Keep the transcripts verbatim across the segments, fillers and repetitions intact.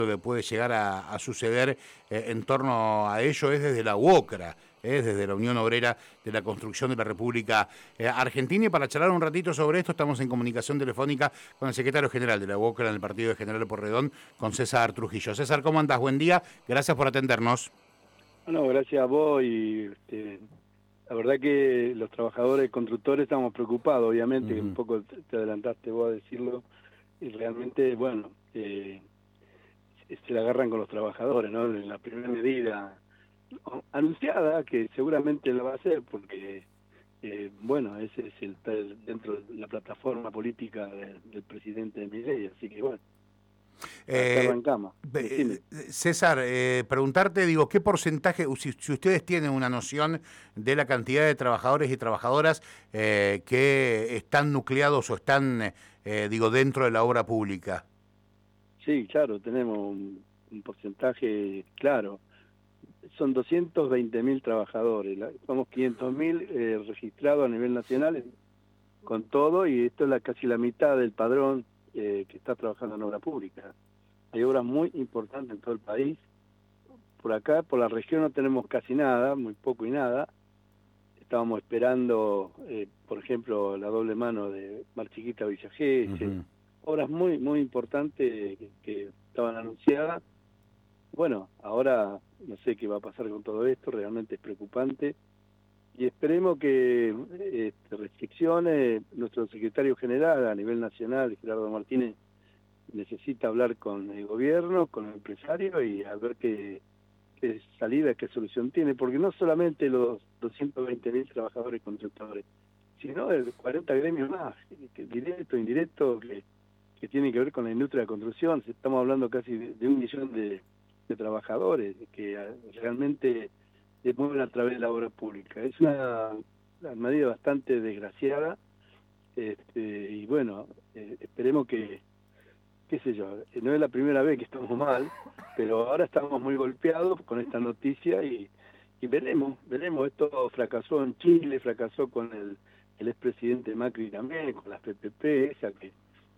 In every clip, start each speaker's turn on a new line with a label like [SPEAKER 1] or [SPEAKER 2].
[SPEAKER 1] Lo que puede llegar a, a suceder eh, en torno a ello es desde la UOCRA, eh, desde la Unión Obrera de la Construcción de la República eh, Argentina. Y para charlar un ratito sobre esto, estamos en comunicación telefónica con el secretario general de la UOCRA en el partido de General Porredón, con César Trujillo. César, ¿cómo andás? Buen día, gracias por atendernos.
[SPEAKER 2] Bueno, gracias a vos y este, la verdad que los trabajadores constructores estamos preocupados, obviamente, uh-huh. que un poco te adelantaste vos a decirlo, y realmente, bueno, eh, se la agarran con los trabajadores, ¿no? En la primera medida anunciada, que seguramente la va a hacer, porque, eh, bueno, ese es el, el dentro de la plataforma política de, del presidente Milei, así que bueno.
[SPEAKER 1] Eh, arrancamos. Eh, César, eh, preguntarte, digo, ¿qué porcentaje, si, si ustedes tienen una noción de la cantidad de trabajadores y trabajadoras eh, que están nucleados o están, eh, digo, dentro de la obra pública?
[SPEAKER 2] Sí, claro, tenemos un, un porcentaje claro. Son doscientos veinte mil trabajadores, somos quinientos mil eh, registrados a nivel nacional con todo, y esto es la, casi la mitad del padrón eh, que está trabajando en obra pública. Hay obras muy importantes en todo el país. Por acá, por la región, no tenemos casi nada, muy poco y nada. Estábamos esperando, eh, por ejemplo, la doble mano de Mar Chiquita Villa Gesell, uh-huh. obras muy muy importantes que, que estaban anunciadas. Bueno, ahora no sé qué va a pasar con todo esto, realmente es preocupante. Y esperemos que este, restricciones, nuestro secretario general a nivel nacional, Gerardo Martínez, necesita hablar con el gobierno, con el empresario y a ver qué, qué salida, qué solución tiene, porque no solamente los doscientos veinte mil trabajadores constructores, sino el cuarenta gremios más, que, directo, indirecto, que, que tienen que ver con la industria de la construcción. Estamos hablando casi de, de un millón de, de trabajadores que realmente se mueven a través de la obra pública. Es una, una medida bastante desgraciada, este, y bueno, eh, esperemos que qué sé yo, no es la primera vez que estamos mal, pero ahora estamos muy golpeados con esta noticia y, y veremos, veremos. Esto fracasó en Chile, fracasó con el, el expresidente Macri también, con las P P P, esa que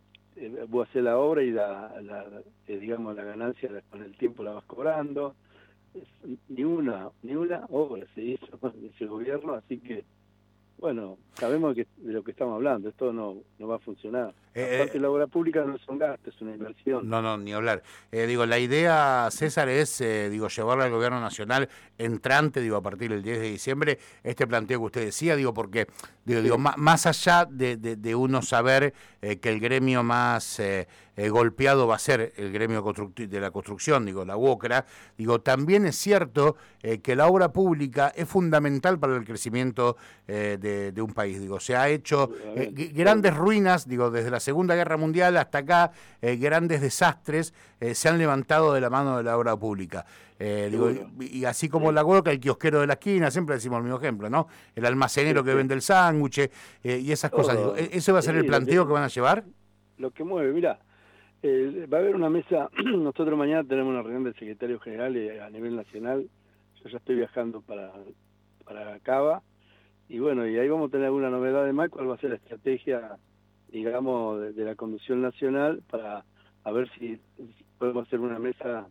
[SPEAKER 2] eh, vos haces la obra y la, la eh, digamos la ganancia la, con el tiempo la vas cobrando. Es, ni una ni una obra se hizo con ese gobierno, así que bueno, sabemos que, de lo que estamos hablando, esto no, no va a funcionar. Eh, Aparte, la obra pública no es un gasto, es una inversión.
[SPEAKER 1] No, no, ni hablar. Eh, digo, la idea, César, es, eh, digo, llevarle al gobierno nacional entrante, digo, a partir del diez de diciembre, este planteo que usted decía, digo, porque, digo, sí. digo más, más allá de, de, de uno saber eh, que el gremio más eh, eh, golpeado va a ser el gremio de la construcción, digo, la UOCRA, digo, también es cierto eh, que la obra pública es fundamental para el crecimiento eh, de, de un país, digo, se ha hecho eh, grandes ruinas, digo, desde la Segunda Guerra Mundial hasta acá, eh, grandes desastres eh, se han levantado de la mano de la obra pública. Eh, digo, y, y así como sí. la hueca, el kiosquero de la esquina, siempre decimos el mismo ejemplo, ¿no? El almacenero sí, que sí. vende el sándwich eh, y esas Todo. cosas. Digo, ¿ese va a ser sí, el planteo que, que van a llevar?
[SPEAKER 2] Lo que mueve, mirá, eh, va a haber una mesa, nosotros mañana tenemos una reunión del secretario general eh, a nivel nacional, yo ya estoy viajando para, para Cava, y bueno, y ahí vamos a tener alguna novedad de más, cuál va a ser la estrategia, digamos, de, de la Conducción Nacional para a ver si podemos hacer una mesa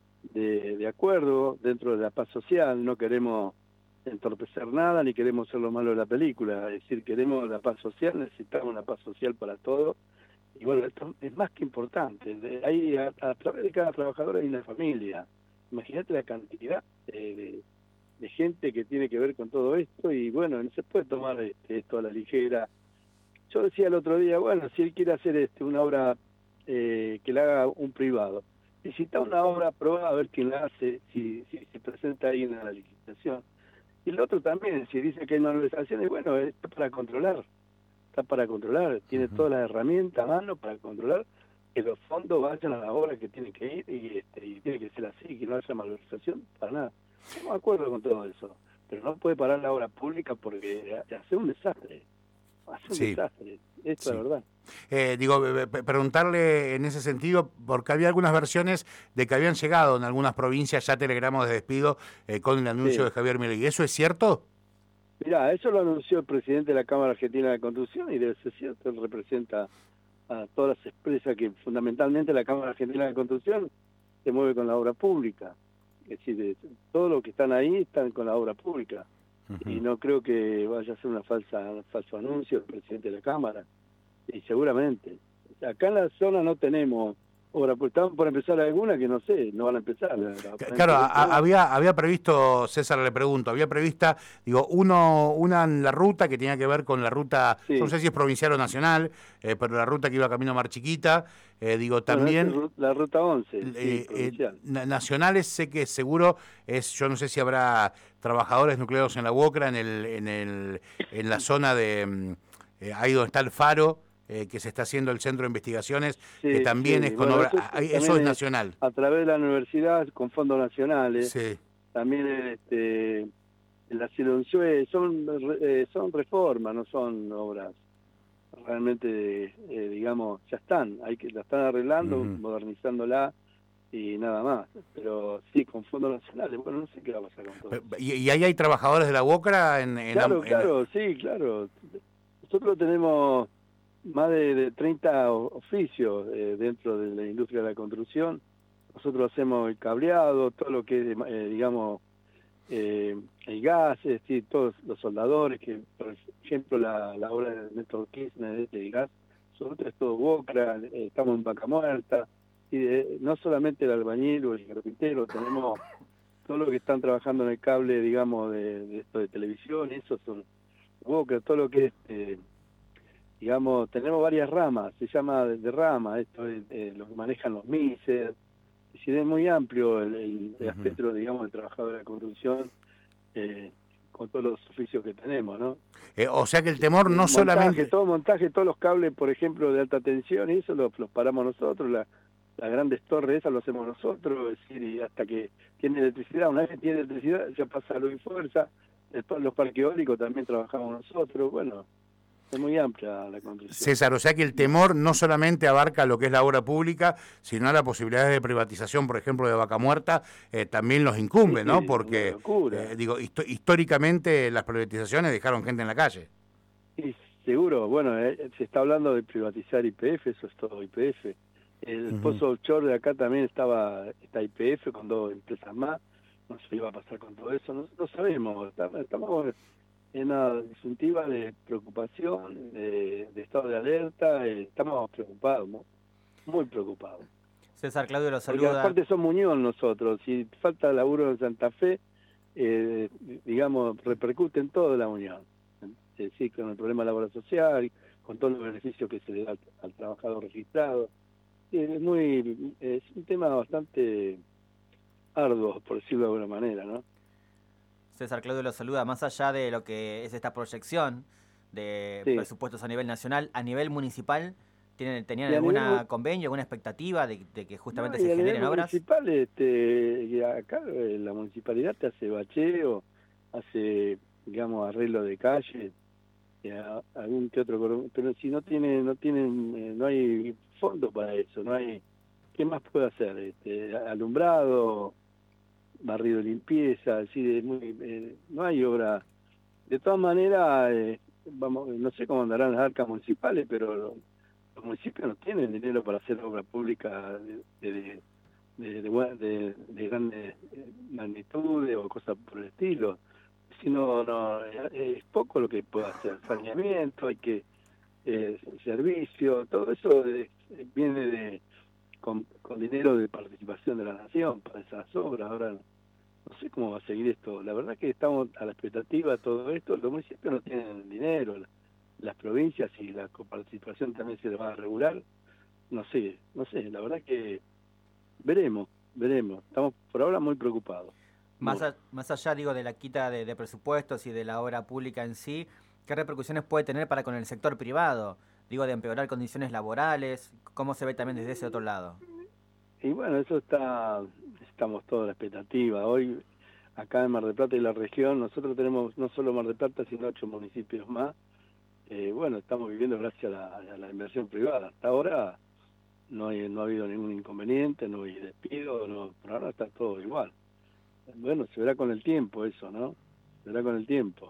[SPEAKER 2] de, de acuerdo dentro de la paz social. No queremos entorpecer nada ni queremos ser lo malo de la película, es decir, queremos la paz social, necesitamos una paz social para todos, y bueno, esto es más que importante. De, hay, a, a través de cada trabajador hay una familia. Imagínate la cantidad de, de, de gente que tiene que ver con todo esto, y bueno, no se puede tomar este, esto a la ligera. Yo decía el otro día, bueno, si él quiere hacer este una obra eh, que la haga un privado, necesita una obra aprobada a ver quién la hace, si, si se presenta ahí en la licitación. Y el otro también, si dice que hay malversaciones, bueno, está para controlar, está para controlar, tiene uh-huh. todas las herramientas a mano para controlar que los fondos vayan a la obra que tienen que ir, y, este, y tiene que ser así, que no haya malversación para nada. Estamos de acuerdo con todo eso, pero no puede parar la obra pública porque hace un desastre. Hace un sí. desastre, esto sí. es verdad.
[SPEAKER 1] Eh, digo, preguntarle en ese sentido, porque había algunas versiones de que habían llegado en algunas provincias ya telegramos de despido eh, con el anuncio sí. de Javier Milei. ¿Eso es cierto?
[SPEAKER 2] Mirá, eso lo anunció el presidente de la Cámara Argentina de Construcción y debe ser cierto, él representa a todas las empresas que fundamentalmente la Cámara Argentina de Construcción se mueve con la obra pública. Es decir, de, todo lo que están ahí están con la obra pública. Uh-huh. Y no creo que vaya a ser una falsa, un falso anuncio el presidente de la Cámara. Y seguramente. Acá en la zona no tenemos obra pública. Estamos por empezar alguna que no sé, no van a empezar. La, la,
[SPEAKER 1] claro, a, había había previsto, César, le pregunto, había prevista, digo, uno una en la ruta que tenía que ver con la ruta, sí. no sé si es provincial o nacional, eh, pero la ruta que iba camino a Mar Chiquita, eh, digo, también...
[SPEAKER 2] Bueno, la ruta once,
[SPEAKER 1] eh,
[SPEAKER 2] sí, provincial.
[SPEAKER 1] Eh, nacionales, sé que seguro es, yo no sé si habrá trabajadores nucleados en la UOCRA, en el en el en la zona de, eh, ahí donde está el faro, Eh, que se está haciendo el centro de investigaciones, sí, que también sí. es con bueno, obra, eso, eso es nacional.
[SPEAKER 2] A través de la universidad, con fondos nacionales,
[SPEAKER 1] sí.
[SPEAKER 2] también este, la Silonchue, son, eh, son reformas, no son obras. Realmente, eh, digamos, ya están, hay que la están arreglando, uh-huh. modernizándola y nada más. Pero sí, con fondos nacionales, bueno, no sé qué va a pasar con todo.
[SPEAKER 1] Pero, ¿y, ¿Y ahí hay trabajadores de la UOCRA? En, en
[SPEAKER 2] claro,
[SPEAKER 1] la,
[SPEAKER 2] claro,
[SPEAKER 1] en...
[SPEAKER 2] sí, claro. Nosotros tenemos más de, de treinta oficios eh, dentro de la industria de la construcción. Nosotros hacemos el cableado, todo lo que es, eh, digamos, eh, el gas, es decir, todos los soldadores, que por ejemplo la, la obra de Néstor Kirchner de gas, nosotros es todo UOCRA, eh, estamos en Vaca Muerta, y de, no solamente el albañil o el carpintero, tenemos todo lo que están trabajando en el cable, digamos, de, de esto de televisión, eso son UOCRA, todo lo que es... Eh, digamos, tenemos varias ramas, se llama de, de rama, esto es eh, lo que manejan los MISER, es decir, es muy amplio el, el, el aspecto, uh-huh. digamos, del trabajador de la construcción, eh, con todos los oficios que tenemos, ¿no?
[SPEAKER 1] Eh, o sea que el temor no
[SPEAKER 2] montaje,
[SPEAKER 1] solamente...
[SPEAKER 2] todo montaje, todos los cables, por ejemplo, de alta tensión, y eso los, los paramos nosotros, la, las grandes torres esas lo hacemos nosotros, es decir, y hasta que tiene electricidad, una vez que tiene electricidad ya pasa a luz y fuerza, después los parques eólicos también trabajamos nosotros, bueno... Es muy amplia la construcción.
[SPEAKER 1] César, o sea que el temor no solamente abarca lo que es la obra pública, sino la posibilidad de privatización, por ejemplo, de Vaca Muerta, eh, también los incumbe, sí, ¿no? Porque, eh, digo, hist- históricamente las privatizaciones dejaron gente en la calle.
[SPEAKER 2] Sí, seguro. Bueno, eh, se está hablando de privatizar Y P F, eso es todo Y P F. El uh-huh. pozo offshore de acá también estaba, está Y P F con dos empresas más. No sé qué iba a pasar con todo eso, no, no sabemos. Estamos... estamos en una disyuntiva de preocupación, de, de estado de alerta, eh, estamos preocupados, muy, muy preocupados.
[SPEAKER 3] César Claudio lo saluda.
[SPEAKER 2] Porque aparte somos unión nosotros, si falta laburo en Santa Fe, eh, digamos, repercute en toda la unión. Es decir, con el problema de la obra social, con todos los beneficios que se le da al, al trabajador registrado. Es muy, es un tema bastante arduo, por decirlo de alguna manera, ¿no?
[SPEAKER 3] César Claudio lo saluda. Más allá de lo que es esta proyección de sí. presupuestos a nivel nacional, a nivel municipal, ¿tienen, ¿tenían algún nivel... convenio, alguna expectativa de, de que justamente no, se generen obras?
[SPEAKER 2] Municipal, este, acá la municipalidad te hace bacheo, hace, digamos, arreglo de calle, algún que otro, pero si no tiene, no tienen, no hay fondo para eso, no hay, ¿qué más puede hacer? Este, alumbrado, barrido de limpieza, así de muy, eh, no hay obra. De todas maneras, eh, vamos, no sé cómo andarán las arcas municipales, pero los, los municipios no tienen dinero para hacer obra pública de, de, de, de, de, de grandes magnitudes o cosas por el estilo. Si no, no, es poco lo que puede hacer. Saneamiento, hay que, eh, servicio, todo eso de, viene de Con, con dinero de participación de la nación para esas obras. Ahora no sé cómo va a seguir esto. La verdad que estamos a la expectativa de todo esto. Los municipios no tienen dinero, las provincias y la coparticipación también se les va a regular. No sé, no sé, la verdad que veremos, veremos. Estamos por ahora muy preocupados.
[SPEAKER 3] Más, a, más allá, digo, de la quita de, de presupuestos y de la obra pública en sí, ¿qué repercusiones puede tener para con el sector privado? Digo, de empeorar condiciones laborales, ¿cómo se ve también desde ese otro lado?
[SPEAKER 2] Y bueno, eso está, estamos todos a la expectativa. Hoy, acá en Mar del Plata y la región, nosotros tenemos no solo Mar del Plata, sino ocho municipios más. Eh, bueno, estamos viviendo gracias a la, a la inversión privada. Hasta ahora no, hay, no ha habido ningún inconveniente, no hay despido, no, por ahora está todo igual. Bueno, se verá con el tiempo eso, ¿no? Se verá con el tiempo.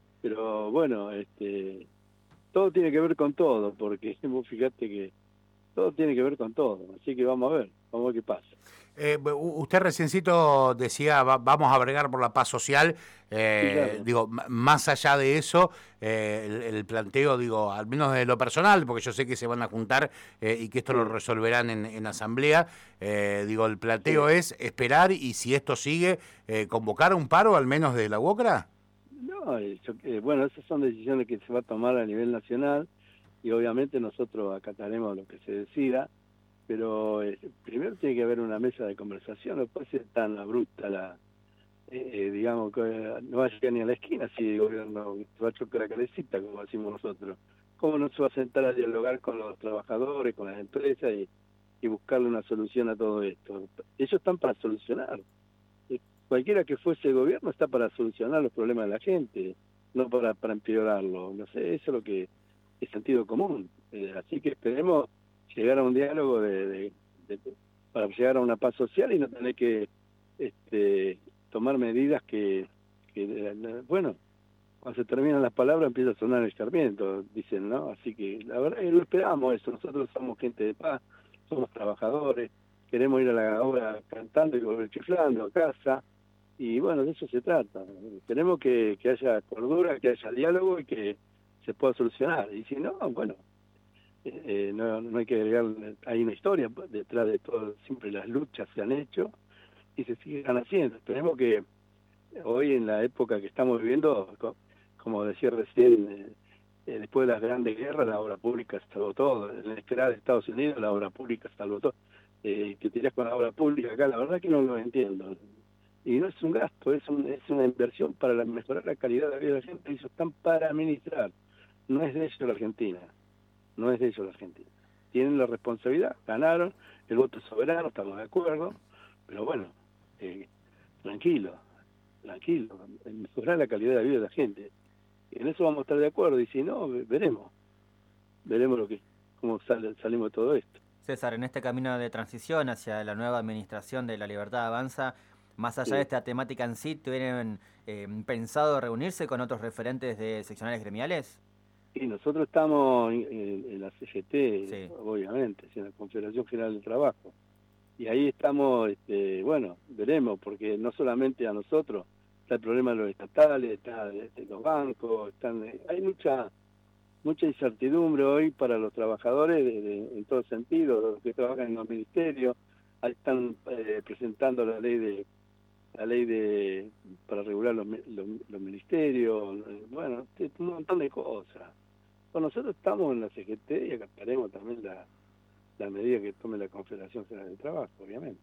[SPEAKER 2] Pero bueno, este... todo tiene que ver con todo, porque vos fíjate que todo tiene que ver con todo, así que vamos a ver, vamos a ver qué pasa.
[SPEAKER 1] Eh, usted reciencito decía, va, vamos a bregar por la paz social, eh,
[SPEAKER 2] sí, claro.
[SPEAKER 1] digo, más allá de eso, eh, el, el planteo, digo, al menos de lo personal, porque yo sé que se van a juntar eh, y que esto sí. lo resolverán en, en asamblea, eh, digo, el planteo sí. es esperar y si esto sigue, eh, convocar un paro al menos de la UOCRA.
[SPEAKER 2] No, yo, eh, bueno, esas son decisiones que se va a tomar a nivel nacional y obviamente nosotros acataremos lo que se decida. Pero eh, primero tiene que haber una mesa de conversación, no puede ser tan abrupta la, eh, digamos, que no va a llegar ni a la esquina si el gobierno va a chocar la calecita, como decimos nosotros. ¿Cómo no se va a sentar a dialogar con los trabajadores, con las empresas y, y buscarle una solución a todo esto? Ellos están para solucionar. Cualquiera que fuese el gobierno está para solucionar los problemas de la gente, no para, para empeorarlo. No sé, eso es lo que es sentido común. Eh, así que esperemos llegar a un diálogo de, de, de, para llegar a una paz social y no tener que este, tomar medidas que, que, bueno, cuando se terminan las palabras empieza a sonar el escarmiento, dicen, ¿no? Así que la verdad es que no esperamos eso, nosotros somos gente de paz, somos trabajadores, queremos ir a la obra cantando y volver chiflando a casa, y bueno, de eso se trata. Tenemos que, que haya cordura, que haya diálogo y que se pueda solucionar, y si no, bueno, Eh, no, no hay que agregar, hay una historia detrás de todo, siempre las luchas se han hecho y se siguen haciendo. Esperemos que hoy en la época que estamos viviendo, como decía recién, eh, eh, después de las grandes guerras la obra pública salvó todo, en la esfera de Estados Unidos la obra pública salvó todo. Eh, que tirás con la obra pública acá, la verdad que no lo entiendo. Y no es un gasto, es, un, es una inversión para la, mejorar la calidad de la vida de la gente, y eso están para administrar, no es de eso la Argentina. No es de ellos la Argentina. Tienen la responsabilidad, ganaron, el voto es soberano, estamos de acuerdo, pero bueno, eh, tranquilo, tranquilo, mejorar la calidad de vida de la gente. Y en eso vamos a estar de acuerdo, y si no, veremos, veremos lo que, cómo sale, salimos de todo esto.
[SPEAKER 3] César, en este camino de transición hacia la nueva administración de La Libertad Avanza, más allá sí. de esta temática en sí, ¿tuvieron eh, pensado reunirse con otros referentes de seccionales gremiales?
[SPEAKER 2] Y nosotros estamos en, en la C G T,
[SPEAKER 3] sí.
[SPEAKER 2] obviamente, en la Confederación General del Trabajo. Y ahí estamos, este, bueno, veremos, porque no solamente a nosotros, está el problema de los estatales, está de, de los bancos, están, hay mucha mucha incertidumbre hoy para los trabajadores de, de, en todo sentido, los que trabajan en los ministerios. Ahí están eh, presentando la ley de la ley de para regular los, los, los ministerios, bueno, un montón de cosas. Bueno, nosotros estamos en la C G T y acataremos también la, la medida que tome la Confederación General del Trabajo, obviamente.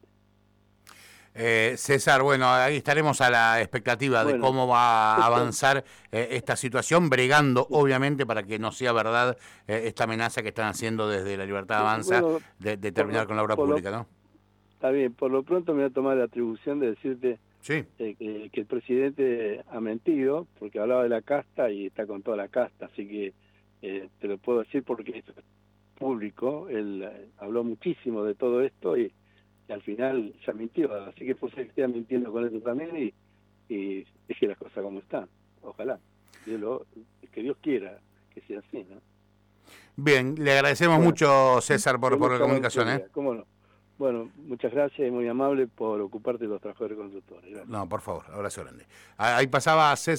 [SPEAKER 1] Eh, César, bueno, ahí estaremos a la expectativa bueno, de cómo va a avanzar eh, esta situación, bregando, obviamente, para que no sea verdad eh, esta amenaza que están haciendo desde La Libertad Avanza bueno, de, de terminar lo, con la obra pública,
[SPEAKER 2] lo,
[SPEAKER 1] ¿no?
[SPEAKER 2] Está bien, por lo pronto me voy a tomar la atribución de decirte
[SPEAKER 1] sí.
[SPEAKER 2] eh, que, que el presidente ha mentido, porque hablaba de la casta y está con toda la casta, así que eh, te lo puedo decir porque es público, él eh, habló muchísimo de todo esto y, y al final ya mintió, así que pues esté mintiendo con eso también y, y deje las cosas como están, ojalá, Dios lo, que Dios quiera que sea así, ¿no?
[SPEAKER 1] Bien, le agradecemos bueno, mucho, César, por, por la comunicación, ¿eh?
[SPEAKER 2] ¿Cómo no? Bueno, muchas gracias y muy amable por ocuparte de los trabajadores constructores. Gracias.
[SPEAKER 1] No, por favor, abrazo grande. Ahí pasaba César.